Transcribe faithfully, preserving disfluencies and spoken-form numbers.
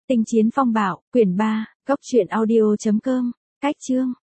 Tinh chiến phong bạo, quyển ba, cốc truyện audio chấm com, cách chương.